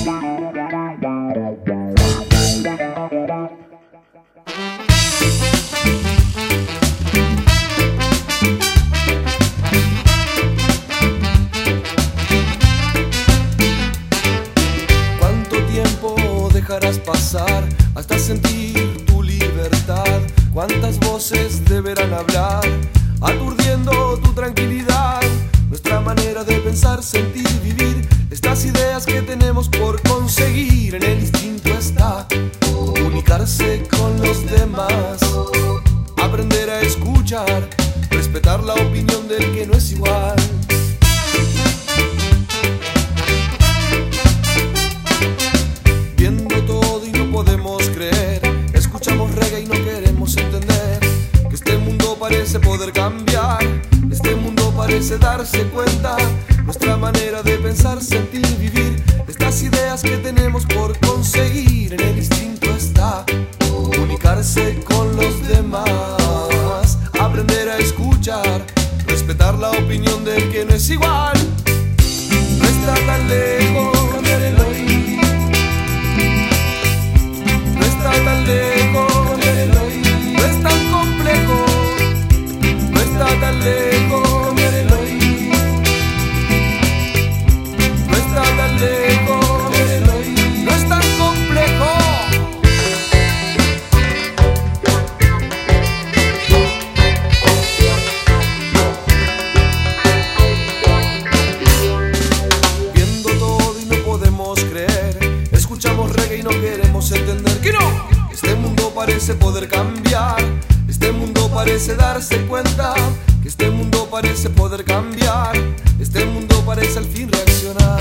Dejarás pasar hasta sentir tu libertad. Cuántas voces deberán hablar, aturdiendo tu tranquilidad. Nuestra manera de pensar, sentir, vivir, estas ideas que tenemos por conseguir. En el instinto está comunicarse con los demás, aprender a escuchar, respetar la opinión del que no es igual. Parece poder cambiar, este mundo parece darse cuenta. Nuestra manera de pensar, sentir, vivir, estas ideas que tenemos por conseguir. En el instinto está comunicarse con los demás, aprender a escuchar, respetar la opinión del que no es igual. No está tan lejos cambiar el oír, no está tan lejos cambiar el oír, no es tan complejo. No está tan lejos cambiar el oír, no está tan lejos cambiar el oír, no es tan complejo. Viendo todo y no podemos creer, escuchamos reggae y no queremos entender que no. Este mundo parece poder cambiar, este mundo parece darse cuenta, que este mundo parece poder cambiar, este mundo parece al fin reaccionar.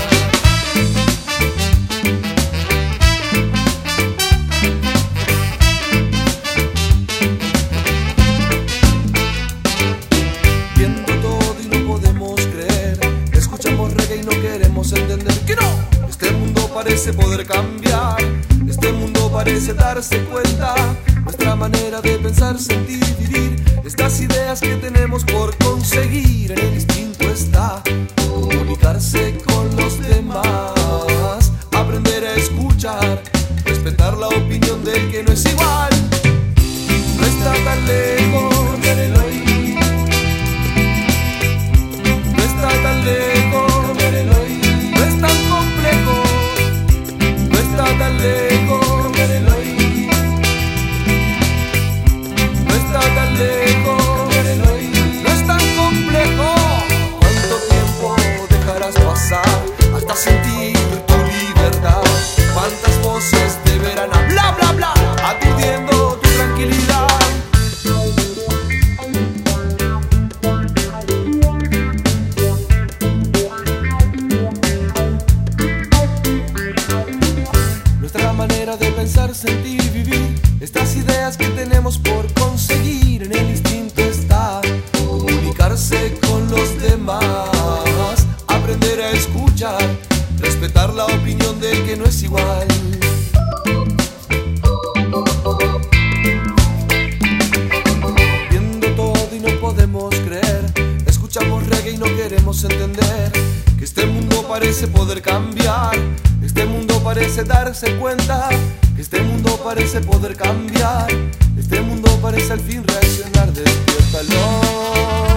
Viendo todo y no podemos creer, escuchamos reggae y no queremos entender que no. Este mundo parece poder cambiar, este mundo parece darse cuenta. Nuestra manera de pensar, sentir, vivir, estas ideas que tenemos por conseguir. En el instinto está comunicarse con los demás, aprender a escuchar, respetar la opinión del que no es igual. No está tan lejos cambiar el oír, no está tan lejos cambiar el oír, no es tan complejo. No está tan lejos cambiar el oír, no está tan lejos cambiar el oír, no es tan complejo. ¿Cuánto tiempo dejarás pasar hasta sentir tu libertad? ¿Cuántas voces deberán hablar, bla, bla, aturdiendo tu tranquilidad? Nuestra manera de pensar, sentir, vivir, estas ideas que tenemos por conseguir. En el instinto está comunicarse con los demás, aprender a escuchar, respetar la opinión del que no es igual. Viendo todo y no podemos creer, escuchamos reggae y no queremos entender, que este mundo parece poder cambiar, este mundo parece darse cuenta, que este mundo parece poder cambiar, este mundo parece al fin reaccionar. Despiértalo.